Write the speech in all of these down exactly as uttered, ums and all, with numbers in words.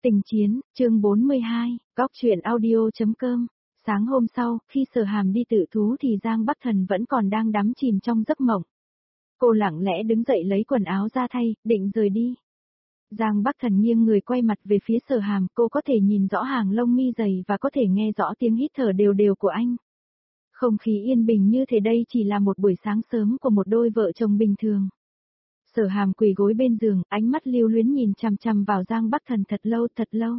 Tình chiến, chương bốn mươi hai, góc truyện audio.com. Sáng hôm sau, khi Sở Hàm đi tự thú thì Giang Bắc Thần vẫn còn đang đắm chìm trong giấc mộng. Cô lặng lẽ đứng dậy lấy quần áo ra thay, định rời đi. Giang Bắc Thần nghiêng người quay mặt về phía Sở Hàm, cô có thể nhìn rõ hàng lông mi dày và có thể nghe rõ tiếng hít thở đều đều của anh. Không khí yên bình như thế đây chỉ là một buổi sáng sớm của một đôi vợ chồng bình thường. Sở Hàm quỳ gối bên giường, ánh mắt lưu luyến nhìn chằm chằm vào Giang Bắc Thần thật lâu thật lâu.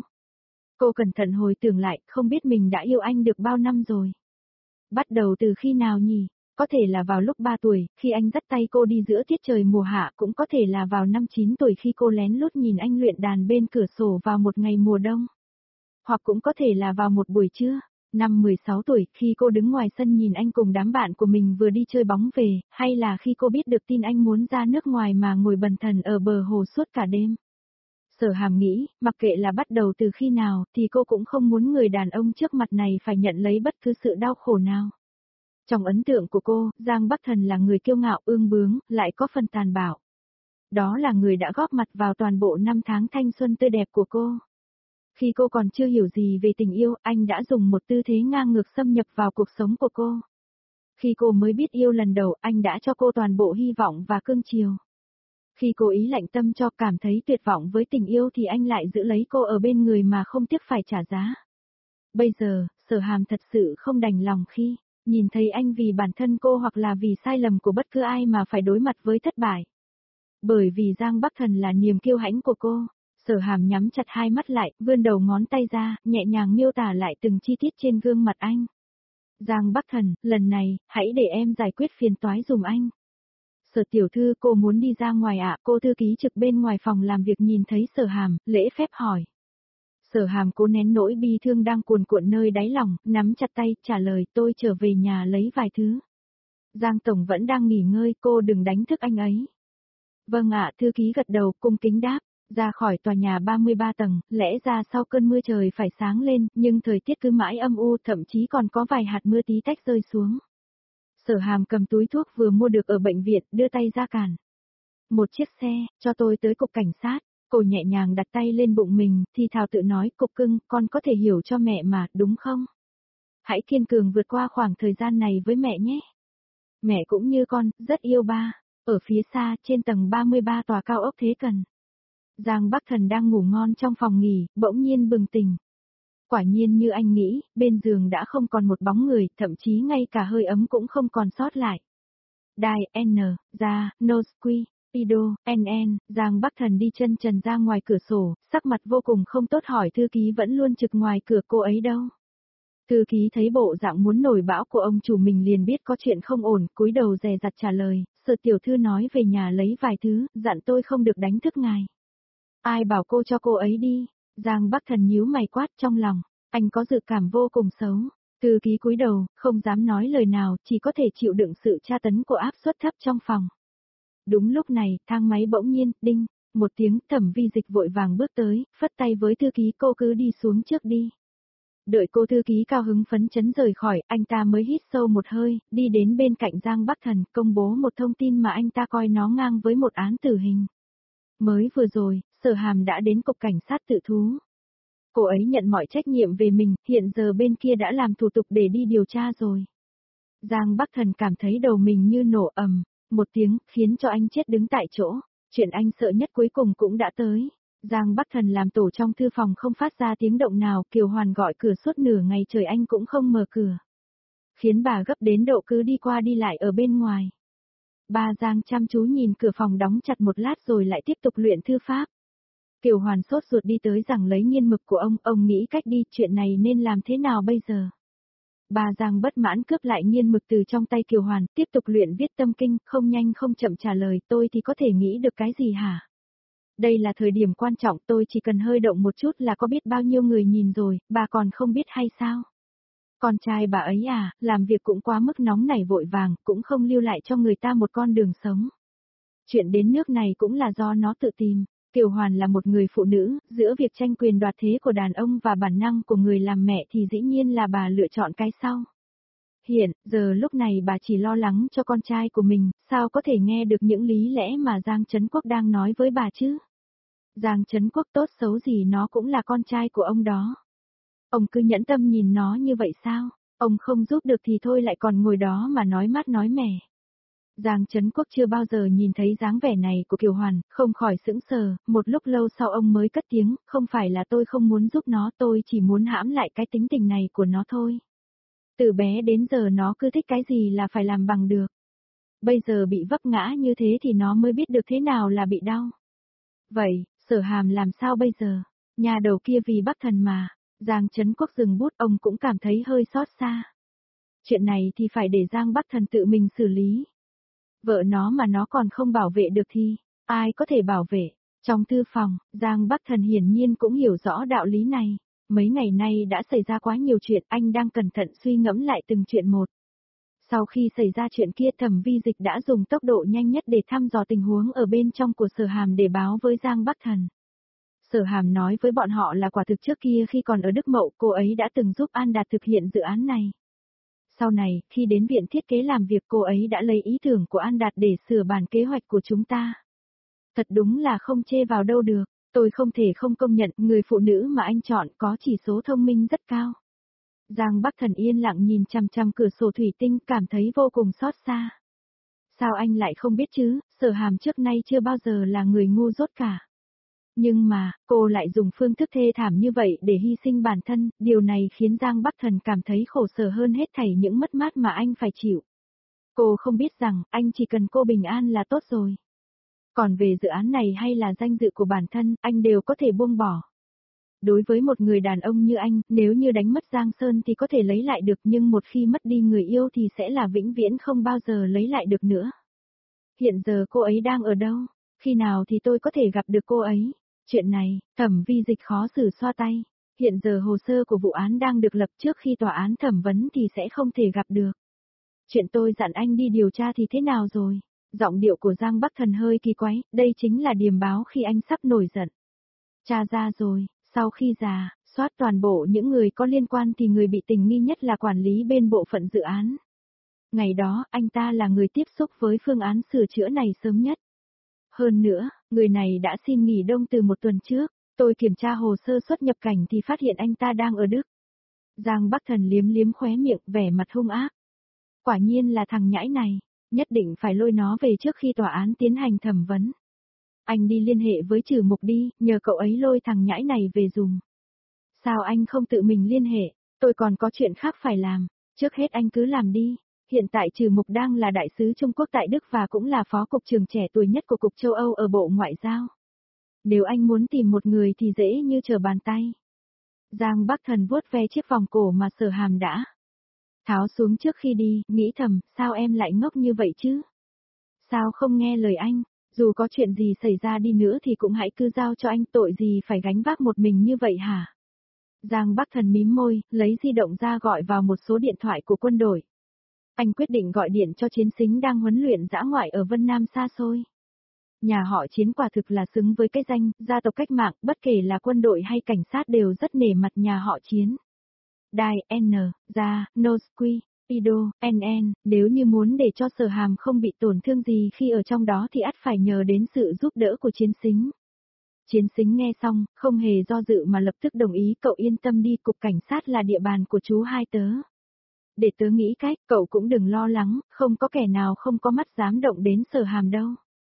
Cô cẩn thận hồi tưởng lại, không biết mình đã yêu anh được bao năm rồi. Bắt đầu từ khi nào nhỉ? Có thể là vào lúc ba tuổi, khi anh dắt tay cô đi giữa tiết trời mùa hạ, cũng có thể là vào năm chín tuổi khi cô lén lút nhìn anh luyện đàn bên cửa sổ vào một ngày mùa đông. Hoặc cũng có thể là vào một buổi trưa. Năm mười sáu tuổi, khi cô đứng ngoài sân nhìn anh cùng đám bạn của mình vừa đi chơi bóng về, hay là khi cô biết được tin anh muốn ra nước ngoài mà ngồi bần thần ở bờ hồ suốt cả đêm. Sở Hàm nghĩ, mặc kệ là bắt đầu từ khi nào, thì cô cũng không muốn người đàn ông trước mặt này phải nhận lấy bất cứ sự đau khổ nào. Trong ấn tượng của cô, Giang Bắc Thần là người kiêu ngạo ương bướng, lại có phần tàn bạo. Đó là người đã góp mặt vào toàn bộ năm tháng thanh xuân tươi đẹp của cô. Khi cô còn chưa hiểu gì về tình yêu, anh đã dùng một tư thế ngang ngược xâm nhập vào cuộc sống của cô. Khi cô mới biết yêu lần đầu, anh đã cho cô toàn bộ hy vọng và cưng chiều. Khi cô ý lạnh tâm cho cảm thấy tuyệt vọng với tình yêu thì anh lại giữ lấy cô ở bên người mà không tiếc phải trả giá. Bây giờ, Sở Hàm thật sự không đành lòng khi nhìn thấy anh vì bản thân cô hoặc là vì sai lầm của bất cứ ai mà phải đối mặt với thất bại. Bởi vì Giang Bắc Thần là niềm kiêu hãnh của cô. Sở Hàm nhắm chặt hai mắt lại, vươn đầu ngón tay ra, nhẹ nhàng miêu tả lại từng chi tiết trên gương mặt anh. Giang Bắc Thần, lần này, hãy để em giải quyết phiền toái dùm anh. Sở tiểu thư, cô muốn đi ra ngoài ạ, cô thư ký trực bên ngoài phòng làm việc nhìn thấy Sở Hàm, lễ phép hỏi. Sở Hàm cố nén nỗi bi thương đang cuồn cuộn nơi đáy lòng, nắm chặt tay, trả lời, tôi trở về nhà lấy vài thứ. Giang Tổng vẫn đang nghỉ ngơi, cô đừng đánh thức anh ấy. Vâng ạ, thư ký gật đầu, cung kính đáp. Ra khỏi tòa nhà ba mươi ba tầng, lẽ ra sau cơn mưa trời phải sáng lên, nhưng thời tiết cứ mãi âm u, thậm chí còn có vài hạt mưa tí tách rơi xuống. Sở Hàm cầm túi thuốc vừa mua được ở bệnh viện, đưa tay ra cản. Một chiếc xe, cho tôi tới cục cảnh sát. Cô nhẹ nhàng đặt tay lên bụng mình, thì thào tự nói, cục cưng, con có thể hiểu cho mẹ mà, đúng không? Hãy kiên cường vượt qua khoảng thời gian này với mẹ nhé. Mẹ cũng như con, rất yêu ba. Ở phía xa, trên tầng ba mươi ba tòa cao ốc Thế Cần. Giang Bắc Thần đang ngủ ngon trong phòng nghỉ, bỗng nhiên bừng tỉnh. Quả nhiên như anh nghĩ, bên giường đã không còn một bóng người, thậm chí ngay cả hơi ấm cũng không còn sót lại. Đài, N, ra, Nosqui, Pido, N N, Giang Bắc Thần đi chân trần ra ngoài cửa sổ, sắc mặt vô cùng không tốt hỏi thư ký vẫn luôn trực ngoài cửa cô ấy đâu. Thư ký thấy bộ dạng muốn nổi bão của ông chủ mình liền biết có chuyện không ổn, cúi đầu dè dặt trả lời, Sở tiểu thư nói về nhà lấy vài thứ, dặn tôi không được đánh thức ngài. Ai bảo cô cho cô ấy đi? Giang Bắc Thần nhíu mày quát trong lòng, anh có dự cảm vô cùng xấu. Thư ký cúi đầu, không dám nói lời nào, chỉ có thể chịu đựng sự tra tấn của áp suất thấp trong phòng. Đúng lúc này, thang máy bỗng nhiên, đinh, một tiếng, Thẩm Vi Dịch vội vàng bước tới, phất tay với thư ký, cô cứ đi xuống trước đi. Đợi cô thư ký cao hứng phấn chấn rời khỏi, anh ta mới hít sâu một hơi, đi đến bên cạnh Giang Bắc Thần, công bố một thông tin mà anh ta coi nó ngang với một án tử hình. Mới vừa rồi, Sở Hàm đã đến cục cảnh sát tự thú. Cô ấy nhận mọi trách nhiệm về mình, hiện giờ bên kia đã làm thủ tục để đi điều tra rồi. Giang Bắc Thần cảm thấy đầu mình như nổ ầm, một tiếng, khiến cho anh chết đứng tại chỗ. Chuyện anh sợ nhất cuối cùng cũng đã tới. Giang Bắc Thần làm tổ trong thư phòng không phát ra tiếng động nào, Kiều Hoàn gọi cửa suốt nửa ngày trời anh cũng không mở cửa. Khiến bà gấp đến độ cứ đi qua đi lại ở bên ngoài. Ba Giang chăm chú nhìn cửa phòng đóng chặt một lát rồi lại tiếp tục luyện thư pháp. Kiều Hoàn sốt ruột đi tới rằng lấy nghiên mực của ông, ông nghĩ cách đi, chuyện này nên làm thế nào bây giờ? Ba Giang bất mãn cướp lại nghiên mực từ trong tay Kiều Hoàn, tiếp tục luyện viết tâm kinh, không nhanh không chậm trả lời, tôi thì có thể nghĩ được cái gì hả? Đây là thời điểm quan trọng, tôi chỉ cần hơi động một chút là có biết bao nhiêu người nhìn rồi, bà còn không biết hay sao? Con trai bà ấy à, làm việc cũng quá mức nóng nảy vội vàng, cũng không lưu lại cho người ta một con đường sống. Chuyện đến nước này cũng là do nó tự tìm. Kiều Hoàn là một người phụ nữ, giữa việc tranh quyền đoạt thế của đàn ông và bản năng của người làm mẹ thì dĩ nhiên là bà lựa chọn cái sau. Hiện, giờ lúc này bà chỉ lo lắng cho con trai của mình, sao có thể nghe được những lý lẽ mà Giang Trấn Quốc đang nói với bà chứ? Giang Trấn Quốc tốt xấu gì nó cũng là con trai của ông đó. Ông cứ nhẫn tâm nhìn nó như vậy sao? Ông không giúp được thì thôi lại còn ngồi đó mà nói mát nói mẻ. Giang Trấn Quốc chưa bao giờ nhìn thấy dáng vẻ này của Kiều Hoàn, không khỏi sững sờ, một lúc lâu sau ông mới cất tiếng, không phải là tôi không muốn giúp nó, tôi chỉ muốn hãm lại cái tính tình này của nó thôi. Từ bé đến giờ nó cứ thích cái gì là phải làm bằng được. Bây giờ bị vấp ngã như thế thì nó mới biết được thế nào là bị đau. Vậy, Sở Hàm làm sao bây giờ? Nhà đầu kia vì Bắc Thần mà. Giang Trấn Quốc dừng bút, ông cũng cảm thấy hơi xót xa. Chuyện này thì phải để Giang Bắc Thần tự mình xử lý. Vợ nó mà nó còn không bảo vệ được thì, ai có thể bảo vệ? Trong thư phòng, Giang Bắc Thần hiển nhiên cũng hiểu rõ đạo lý này. Mấy ngày nay đã xảy ra quá nhiều chuyện, anh đang cẩn thận suy ngẫm lại từng chuyện một. Sau khi xảy ra chuyện kia, Thẩm Vi Dịch đã dùng tốc độ nhanh nhất để thăm dò tình huống ở bên trong của Sở Hàm để báo với Giang Bắc Thần. Sở Hàm nói với bọn họ là quả thực trước kia khi còn ở Đức Mậu, cô ấy đã từng giúp An Đạt thực hiện dự án này. Sau này, khi đến viện thiết kế làm việc, cô ấy đã lấy ý tưởng của An Đạt để sửa bản kế hoạch của chúng ta. Thật đúng là không chê vào đâu được, tôi không thể không công nhận người phụ nữ mà anh chọn có chỉ số thông minh rất cao. Giang Bắc Thần yên lặng nhìn chằm chằm cửa sổ thủy tinh, cảm thấy vô cùng xót xa. Sao anh lại không biết chứ, Sở Hàm trước nay chưa bao giờ là người ngu dốt cả. Nhưng mà, cô lại dùng phương thức thê thảm như vậy để hy sinh bản thân, điều này khiến Giang Bắc Thần cảm thấy khổ sở hơn hết thảy những mất mát mà anh phải chịu. Cô không biết rằng, anh chỉ cần cô bình an là tốt rồi. Còn về dự án này hay là danh dự của bản thân, anh đều có thể buông bỏ. Đối với một người đàn ông như anh, nếu như đánh mất Giang Sơn thì có thể lấy lại được, nhưng một khi mất đi người yêu thì sẽ là vĩnh viễn không bao giờ lấy lại được nữa. Hiện giờ cô ấy đang ở đâu? Khi nào thì tôi có thể gặp được cô ấy? Chuyện này, Thẩm Vi Dịch khó xử xoa tay. Hiện giờ hồ sơ của vụ án đang được lập, trước khi tòa án thẩm vấn thì sẽ không thể gặp được. Chuyện tôi dặn anh đi điều tra thì thế nào rồi? Giọng điệu của Giang Bắc Thần hơi kỳ quái, đây chính là điềm báo khi anh sắp nổi giận. Tra ra rồi, sau khi già, soát toàn bộ những người có liên quan thì người bị tình nghi nhất là quản lý bên bộ phận dự án. Ngày đó, anh ta là người tiếp xúc với phương án sửa chữa này sớm nhất. Hơn nữa, người này đã xin nghỉ đông từ một tuần trước, tôi kiểm tra hồ sơ xuất nhập cảnh thì phát hiện anh ta đang ở Đức. Giang Bắc Thần liếm liếm khóe miệng, vẻ mặt hung ác. Quả nhiên là thằng nhãi này, nhất định phải lôi nó về trước khi tòa án tiến hành thẩm vấn. Anh đi liên hệ với Trử Mục đi, nhờ cậu ấy lôi thằng nhãi này về dùng. Sao anh không tự mình liên hệ, tôi còn có chuyện khác phải làm, trước hết anh cứ làm đi. Hiện tại Trử Mục đang là đại sứ Trung Quốc tại Đức và cũng là phó cục trưởng trẻ tuổi nhất của Cục Châu Âu ở Bộ Ngoại giao. Nếu anh muốn tìm một người thì dễ như trở bàn tay. Giang Bắc Thần vuốt ve chiếc vòng cổ mà Sở Hàm đã tháo xuống trước khi đi, nghĩ thầm, sao em lại ngốc như vậy chứ? Sao không nghe lời anh, dù có chuyện gì xảy ra đi nữa thì cũng hãy cứ giao cho anh, tội gì phải gánh vác một mình như vậy hả? Giang Bắc Thần mím môi, lấy di động ra gọi vào một số điện thoại của quân đội. Anh quyết định gọi điện cho Chiến Sính đang huấn luyện dã ngoại ở Vân Nam xa xôi. Nhà họ Chiến quả thực là xứng với cái danh, gia tộc cách mạng, bất kể là quân đội hay cảnh sát đều rất nể mặt nhà họ Chiến. Đài, N, Gia, Nosqui, Ido, en en, nếu như muốn để cho Sở Hàm không bị tổn thương gì khi ở trong đó thì ắt phải nhờ đến sự giúp đỡ của Chiến Sính. Chiến Sính nghe xong, không hề do dự mà lập tức đồng ý, cậu yên tâm đi, cục cảnh sát là địa bàn của chú hai tớ. Để tớ nghĩ cách, cậu cũng đừng lo lắng, không có kẻ nào không có mắt dám động đến Sở Hàm đâu.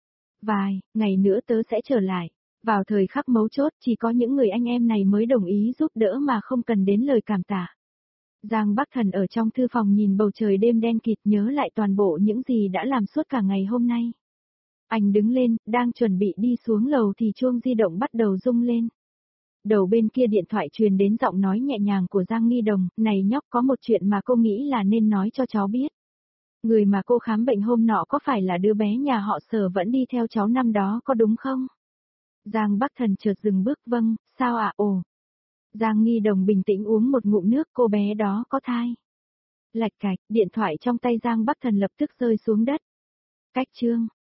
Vài ngày nữa tớ sẽ trở lại. Vào thời khắc mấu chốt, chỉ có những người anh em này mới đồng ý giúp đỡ mà không cần đến lời cảm tạ. Giang Bắc Thần ở trong thư phòng nhìn bầu trời đêm đen kịt, nhớ lại toàn bộ những gì đã làm suốt cả ngày hôm nay. Anh đứng lên, đang chuẩn bị đi xuống lầu thì chuông di động bắt đầu rung lên. Đầu bên kia điện thoại truyền đến giọng nói nhẹ nhàng của Giang Nghi Đồng, này nhóc, có một chuyện mà cô nghĩ là nên nói cho cháu biết. Người mà cô khám bệnh hôm nọ có phải là đứa bé nhà họ Sở vẫn đi theo cháu năm đó có đúng không? Giang Bắc Thần chợt dừng bước, vâng, sao ạ, à? Ồ. Giang Nghi Đồng bình tĩnh uống một ngụm nước, cô bé đó có thai. Lạch cạch, điện thoại trong tay Giang Bắc Thần lập tức rơi xuống đất. Cách chương.